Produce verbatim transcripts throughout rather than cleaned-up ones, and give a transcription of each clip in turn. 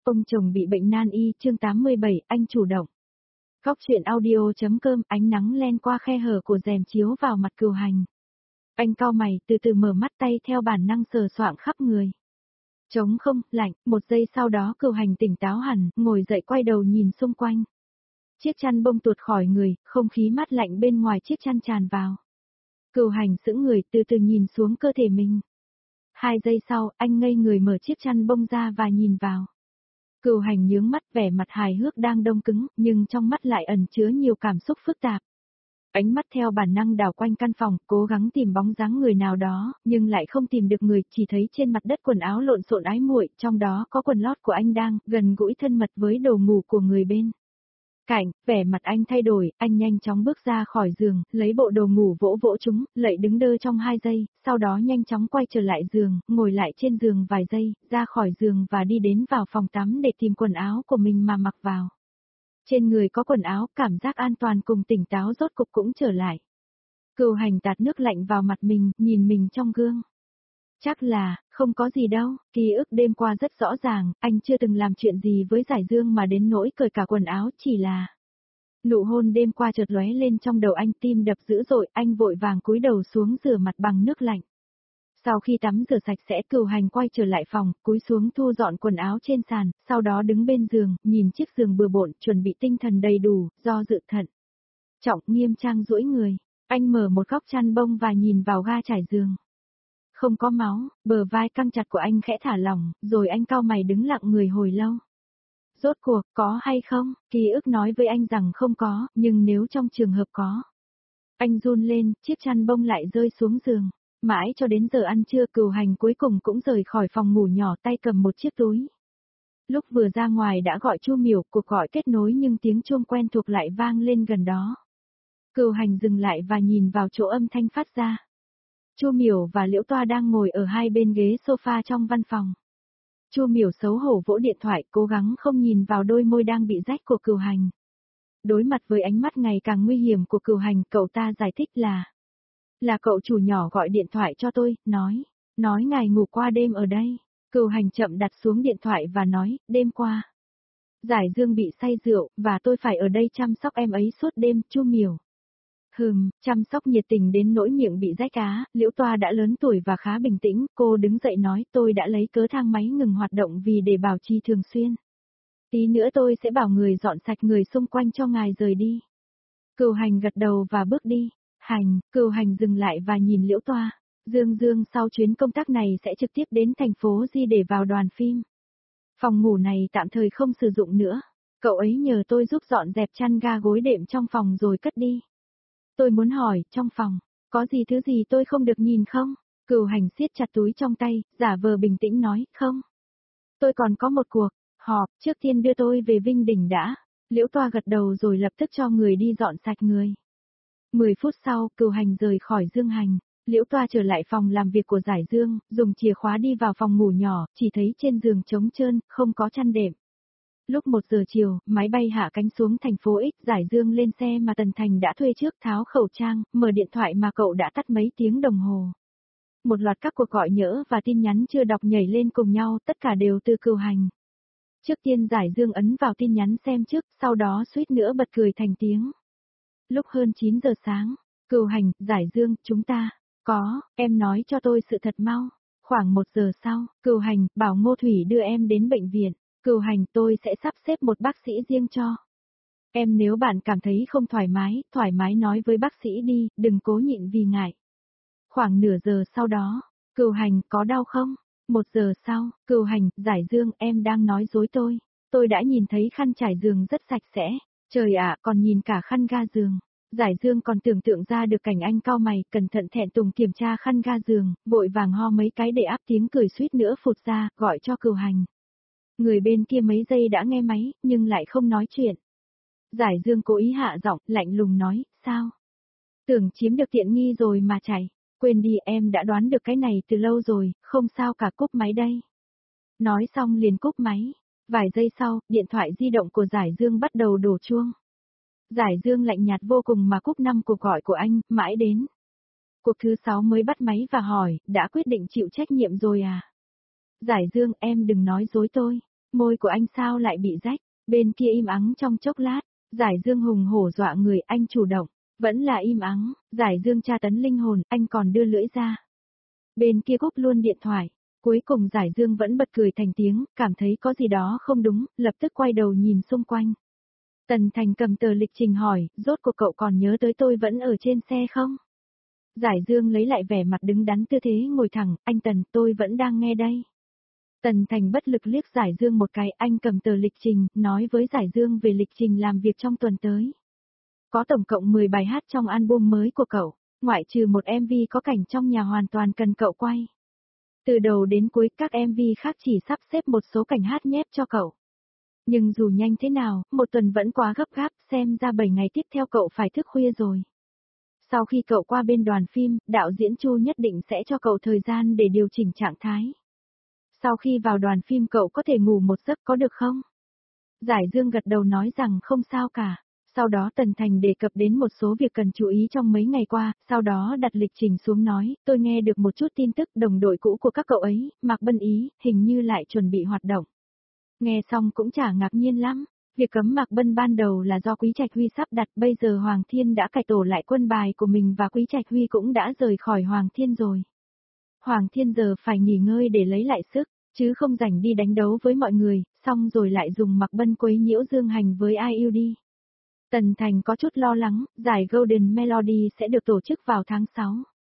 Ông chồng bị bệnh nan y, chương tám mươi bảy, anh chủ động. Góc chuyện audio.com, ánh nắng len qua khe hở của rèm chiếu vào mặt Cửu Hành. Anh cau mày, từ từ mở mắt, tay theo bản năng sờ soạng khắp người. Trống không, lạnh, một giây sau đó Cửu Hành tỉnh táo hẳn, ngồi dậy quay đầu nhìn xung quanh. Chiếc chăn bông tuột khỏi người, không khí mát lạnh bên ngoài chiếc chăn tràn vào. Cửu Hành sững người, từ từ nhìn xuống cơ thể mình. Hai giây sau, anh ngây người mở chiếc chăn bông ra và nhìn vào. Cửu Hành nhướng mắt, vẻ mặt hài hước đang đông cứng, nhưng trong mắt lại ẩn chứa nhiều cảm xúc phức tạp. Ánh mắt theo bản năng đảo quanh căn phòng, cố gắng tìm bóng dáng người nào đó, nhưng lại không tìm được người, chỉ thấy trên mặt đất quần áo lộn xộn ái muội, trong đó có quần lót của anh đang gần gũi thân mật với đồ ngủ của người bên cạnh. Vẻ mặt anh thay đổi, anh nhanh chóng bước ra khỏi giường, lấy bộ đồ ngủ vỗ vỗ chúng, lạy đứng đơ trong hai giây, sau đó nhanh chóng quay trở lại giường, ngồi lại trên giường vài giây, ra khỏi giường và đi đến vào phòng tắm để tìm quần áo của mình mà mặc vào. Trên người có quần áo, cảm giác an toàn cùng tỉnh táo rốt cục cũng trở lại. Cửu Hành tạt nước lạnh vào mặt mình, nhìn mình trong gương. Chắc là, không có gì đâu, ký ức đêm qua rất rõ ràng, anh chưa từng làm chuyện gì với Giải Dương mà đến nỗi cởi cả quần áo, chỉ là... Nụ hôn đêm qua chợt lóe lên trong đầu anh, tim đập dữ dội, anh vội vàng cúi đầu xuống rửa mặt bằng nước lạnh. Sau khi tắm rửa sạch sẽ, Cửu Hành quay trở lại phòng, cúi xuống thu dọn quần áo trên sàn, sau đó đứng bên giường, nhìn chiếc giường bừa bộn, chuẩn bị tinh thần đầy đủ, do dự thận trọng, nghiêm trang duỗi người. Anh mở một góc chăn bông và nhìn vào ga trải giường. Không có máu, bờ vai căng chặt của anh khẽ thả lỏng, rồi anh cau mày đứng lặng người hồi lâu. Rốt cuộc, có hay không? Ký ức nói với anh rằng không có, nhưng nếu trong trường hợp có. Anh run lên, chiếc chăn bông lại rơi xuống giường. Mãi cho đến giờ ăn trưa, Cửu Hành cuối cùng cũng rời khỏi phòng ngủ nhỏ, tay cầm một chiếc túi. Lúc vừa ra ngoài đã gọi Chu Miểu, cuộc gọi kết nối nhưng tiếng chuông quen thuộc lại vang lên gần đó. Cửu Hành dừng lại và nhìn vào chỗ âm thanh phát ra. Chu Miểu và Liễu Toa đang ngồi ở hai bên ghế sofa trong văn phòng. Chu Miểu xấu hổ vỗ điện thoại, cố gắng không nhìn vào đôi môi đang bị rách của Cửu Hành. Đối mặt với ánh mắt ngày càng nguy hiểm của Cửu Hành, cậu ta giải thích là Là cậu chủ nhỏ gọi điện thoại cho tôi, nói, nói ngài ngủ qua đêm ở đây. Cửu Hành chậm đặt xuống điện thoại và nói, đêm qua Giải Dương bị say rượu, và tôi phải ở đây chăm sóc em ấy suốt đêm. Chu Miểu: Hừm, chăm sóc nhiệt tình đến nỗi miệng bị rách cá. Liễu Toa đã lớn tuổi và khá bình tĩnh, cô đứng dậy nói, tôi đã lấy cớ thang máy ngừng hoạt động vì để bảo trì thường xuyên. Tí nữa tôi sẽ bảo người dọn sạch người xung quanh cho ngài rời đi. Cửu Hành gật đầu và bước đi. Hành, Cửu Hành dừng lại và nhìn Liễu Toa. Dương Dương sau chuyến công tác này sẽ trực tiếp đến thành phố Di để vào đoàn phim. Phòng ngủ này tạm thời không sử dụng nữa. Cậu ấy nhờ tôi giúp dọn dẹp chăn ga gối đệm trong phòng rồi cất đi. Tôi muốn hỏi, trong phòng, có gì thứ gì tôi không được nhìn không? Cửu Hành siết chặt túi trong tay, giả vờ bình tĩnh nói, không. Tôi còn có một cuộc họp, trước tiên đưa tôi về Vinh Đình đã. Liễu Toa gật đầu rồi lập tức cho người đi dọn sạch người. Mười phút sau, Cửu Hành rời khỏi Dương Hành. Liễu Toa trở lại phòng làm việc của Giải Dương, dùng chìa khóa đi vào phòng ngủ nhỏ, chỉ thấy trên giường trống trơn, không có chăn đệm. Lúc một giờ chiều, máy bay hạ cánh xuống thành phố X, Giải Dương lên xe mà Tần Thành đã thuê trước, tháo khẩu trang, mở điện thoại mà cậu đã tắt mấy tiếng đồng hồ. Một loạt các cuộc gọi nhỡ và tin nhắn chưa đọc nhảy lên cùng nhau, tất cả đều từ Cửu Hành. Trước tiên Giải Dương ấn vào tin nhắn xem trước, sau đó suýt nữa bật cười thành tiếng. Lúc hơn chín giờ sáng, Cửu Hành, Giải Dương, chúng ta, có, em nói cho tôi sự thật mau. Khoảng một giờ sau, Cửu Hành, bảo Ngô Thủy đưa em đến bệnh viện. Cửu Hành, tôi sẽ sắp xếp một bác sĩ riêng cho em, nếu bạn cảm thấy không thoải mái, thoải mái nói với bác sĩ đi, đừng cố nhịn vì ngại. Khoảng nửa giờ sau đó, Cửu Hành, có đau không? Một giờ sau, Cửu Hành, Giải Dương, em đang nói dối tôi. Tôi đã nhìn thấy khăn trải giường rất sạch sẽ. Trời ạ, còn nhìn cả khăn ga giường. Giải Dương còn tưởng tượng ra được cảnh anh cau mày, cẩn thận thẹn thùng kiểm tra khăn ga giường, vội vàng ho mấy cái để áp tiếng cười suýt nữa phụt ra, gọi cho Cửu Hành. Người bên kia mấy giây đã nghe máy, nhưng lại không nói chuyện. Giải Dương cố ý hạ giọng, lạnh lùng nói, sao? Tưởng chiếm được tiện nghi rồi mà chạy. Quên đi, em đã đoán được cái này từ lâu rồi, không sao cả, cúp máy đây. Nói xong liền cúp máy. Vài giây sau, điện thoại di động của Giải Dương bắt đầu đổ chuông. Giải Dương lạnh nhạt vô cùng mà cúp năm cuộc gọi của anh, mãi đến cuộc thứ sáu mới bắt máy và hỏi, đã quyết định chịu trách nhiệm rồi à? Giải Dương, em đừng nói dối tôi. Môi của anh sao lại bị rách? Bên kia im ắng trong chốc lát, Giải Dương hùng hổ dọa người, anh chủ động, vẫn là im ắng, Giải Dương tra tấn linh hồn, anh còn đưa lưỡi ra. Bên kia cúp luôn điện thoại, cuối cùng Giải Dương vẫn bật cười thành tiếng, cảm thấy có gì đó không đúng, lập tức quay đầu nhìn xung quanh. Tần Thành cầm tờ lịch trình hỏi, rốt cuộc cậu còn nhớ tới tôi vẫn ở trên xe không? Giải Dương lấy lại vẻ mặt đứng đắn tư thế ngồi thẳng, anh Tần, tôi vẫn đang nghe đây. Tần Thành bất lực liếc Giải Dương một cái, anh cầm tờ lịch trình, nói với Giải Dương về lịch trình làm việc trong tuần tới. Có tổng cộng mười bài hát trong album mới của cậu, ngoại trừ một em vê có cảnh trong nhà hoàn toàn cần cậu quay. Từ đầu đến cuối các em vê khác chỉ sắp xếp một số cảnh hát nhép cho cậu. Nhưng dù nhanh thế nào, một tuần vẫn quá gấp gáp, xem ra bảy ngày tiếp theo cậu phải thức khuya rồi. Sau khi cậu qua bên đoàn phim, đạo diễn Chu nhất định sẽ cho cậu thời gian để điều chỉnh trạng thái. Sau khi vào đoàn phim cậu có thể ngủ một giấc có được không? Giải Dương gật đầu nói rằng không sao cả. Sau đó Tần Thành đề cập đến một số việc cần chú ý trong mấy ngày qua, sau đó đặt lịch trình xuống nói, tôi nghe được một chút tin tức đồng đội cũ của các cậu ấy, Mạc Bân Ý, hình như lại chuẩn bị hoạt động. Nghe xong cũng chả ngạc nhiên lắm, việc cấm Mạc Bân ban đầu là do Quý Trạch Huy sắp đặt, bây giờ Hoàng Thiên đã cải tổ lại quân bài của mình và Quý Trạch Huy cũng đã rời khỏi Hoàng Thiên rồi. Hoàng Thiên giờ phải nghỉ ngơi để lấy lại sức, chứ không rảnh đi đánh đấu với mọi người, xong rồi lại dùng Mạc Bân quấy nhiễu Dương Hành với i u đê. Tần Thành có chút lo lắng, giải Golden Melody sẽ được tổ chức vào tháng sáu.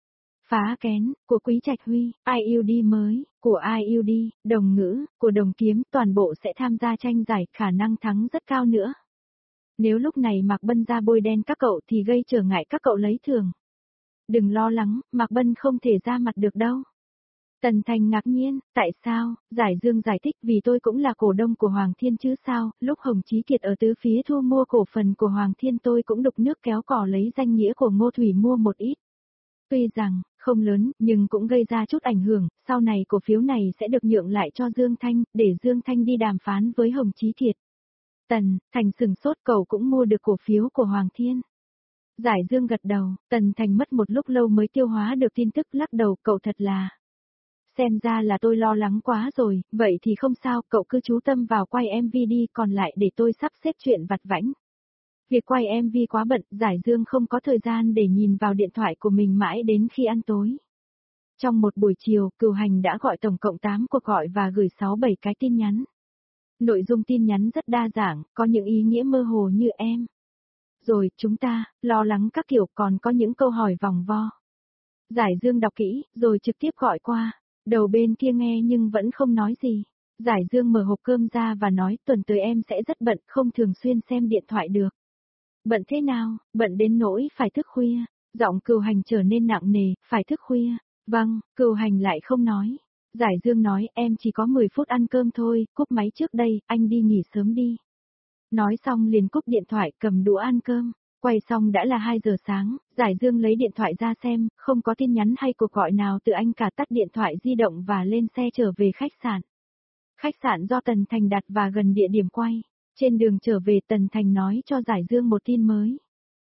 Phá kén, của Quý Trạch Huy, i u đê mới, của i u đê, Đồng Ngữ, của Đồng Kiếm, toàn bộ sẽ tham gia tranh giải, khả năng thắng rất cao nữa. Nếu lúc này Mạc Bân ra bôi đen các cậu thì gây trở ngại các cậu lấy thưởng. Đừng lo lắng, Mạc Bân không thể ra mặt được đâu. Tần Thành ngạc nhiên, tại sao? Giải Dương giải thích, vì tôi cũng là cổ đông của Hoàng Thiên chứ sao, lúc Hồng Chí Kiệt ở tứ phía thu mua cổ phần của Hoàng Thiên tôi cũng đục nước kéo cỏ lấy danh nghĩa của Ngô Thủy mua một ít. Tuy rằng, không lớn, nhưng cũng gây ra chút ảnh hưởng, sau này cổ phiếu này sẽ được nhượng lại cho Dương Thanh, để Dương Thanh đi đàm phán với Hồng Chí Kiệt. Tần, Thành sừng sốt, cậu cũng mua được cổ phiếu của Hoàng Thiên. Giải Dương gật đầu, Tần Thành mất một lúc lâu mới tiêu hóa được tin tức, lắc đầu, cậu thật là... Xem ra là tôi lo lắng quá rồi, vậy thì không sao, cậu cứ chú tâm vào quay em vê đi, còn lại để tôi sắp xếp chuyện vặt vãnh. Việc quay em vê quá bận, Giải Dương không có thời gian để nhìn vào điện thoại của mình mãi đến khi ăn tối. Trong một buổi chiều, Cửu Hành đã gọi tổng cộng tám cuộc gọi và gửi sáu bảy cái tin nhắn. Nội dung tin nhắn rất đa dạng, có những ý nghĩa mơ hồ như em. Rồi, chúng ta, lo lắng các kiểu, còn có những câu hỏi vòng vo. Giải Dương đọc kỹ, rồi trực tiếp gọi qua. Đầu bên kia nghe nhưng vẫn không nói gì. Giải Dương mở hộp cơm ra và nói, tuần tới em sẽ rất bận, không thường xuyên xem điện thoại được. Bận thế nào? Bận đến nỗi phải thức khuya. Giọng Cửu Hành trở nên nặng nề, phải thức khuya. Vâng, Cửu Hành lại không nói. Giải Dương nói, em chỉ có mười phút ăn cơm thôi, cúp máy trước đây, anh đi nghỉ sớm đi. Nói xong liền cúp điện thoại, cầm đũa ăn cơm. Quay xong đã là hai giờ sáng, Giải Dương lấy điện thoại ra xem, không có tin nhắn hay cuộc gọi nào từ anh cả, tắt điện thoại di động và lên xe trở về khách sạn. Khách sạn do Tần Thành đặt và gần địa điểm quay. Trên đường trở về Tần Thành nói cho Giải Dương một tin mới.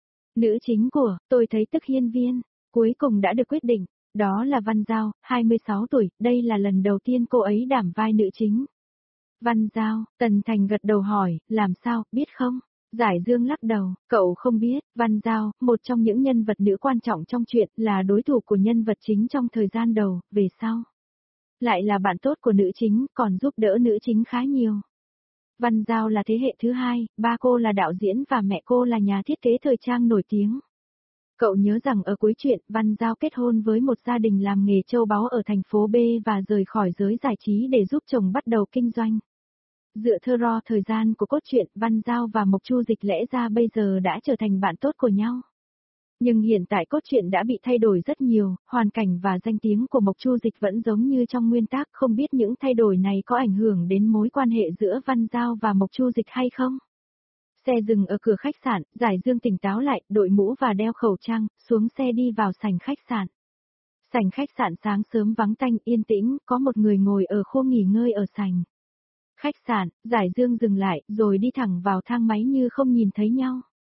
Nữ chính của Tôi Thấy Tức Hiên Viên, cuối cùng đã được quyết định, đó là Văn Giao, hai mươi sáu tuổi, đây là lần đầu tiên cô ấy đảm vai nữ chính. Văn Giao, Tần Thành gật đầu hỏi, làm sao, biết không? Giải Dương lắc đầu, cậu không biết, Văn Giao, một trong những nhân vật nữ quan trọng trong truyện, là đối thủ của nhân vật chính trong thời gian đầu, về sau. Lại là bạn tốt của nữ chính, còn giúp đỡ nữ chính khá nhiều. Văn Giao là thế hệ thứ hai, ba cô là đạo diễn và mẹ cô là nhà thiết kế thời trang nổi tiếng. Cậu nhớ rằng ở cuối truyện, Văn Giao kết hôn với một gia đình làm nghề châu báu ở thành phố B và rời khỏi giới giải trí để giúp chồng bắt đầu kinh doanh. Dựa theo ro thời gian của cốt truyện, Văn Giao và Mộc Chu Dịch lẽ ra bây giờ đã trở thành bạn tốt của nhau. Nhưng hiện tại cốt truyện đã bị thay đổi rất nhiều, hoàn cảnh và danh tiếng của Mộc Chu Dịch vẫn giống như trong nguyên tác, không biết những thay đổi này có ảnh hưởng đến mối quan hệ giữa Văn Giao và Mộc Chu Dịch hay không? Xe dừng ở cửa khách sạn, Giải Dương tỉnh táo lại, đội mũ và đeo khẩu trang, xuống xe đi vào sảnh khách sạn. Sảnh khách sạn sáng sớm vắng tanh, yên tĩnh, có một người ngồi ở khu nghỉ ngơi ở sảnh. Khách sạn, Giải Dương dừng lại, rồi đi thẳng vào thang máy như không nhìn thấy nhau.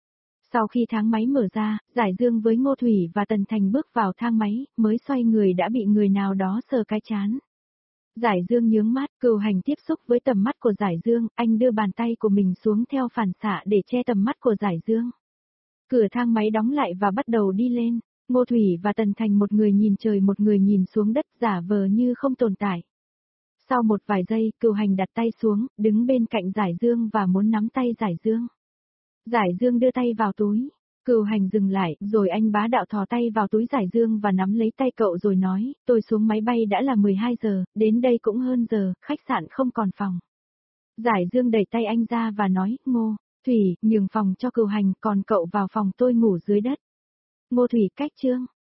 Sau khi thang máy mở ra, Giải Dương với Ngô Thủy và Tần Thành bước vào thang máy, mới xoay người đã bị người nào đó sờ cái trán. Giải Dương nhướng mắt, Cửu Hành tiếp xúc với tầm mắt của Giải Dương, anh đưa bàn tay của mình xuống theo phản xạ để che tầm mắt của Giải Dương. Cửa thang máy đóng lại và bắt đầu đi lên, Ngô Thủy và Tần Thành một người nhìn trời một người nhìn xuống đất giả vờ như không tồn tại. Sau một vài giây, Cửu Hành đặt tay xuống, đứng bên cạnh Giải Dương và muốn nắm tay Giải Dương. Giải Dương đưa tay vào túi. Cửu Hành dừng lại, rồi anh bá đạo thò tay vào túi Giải Dương và nắm lấy tay cậu rồi nói, tôi xuống máy bay đã là mười hai giờ, đến đây cũng hơn giờ, khách sạn không còn phòng. Giải Dương đẩy tay anh ra và nói, Ngô, Thủy, nhường phòng cho Cửu Hành, còn cậu vào phòng tôi ngủ dưới đất. Ngô Thủy cách Trương.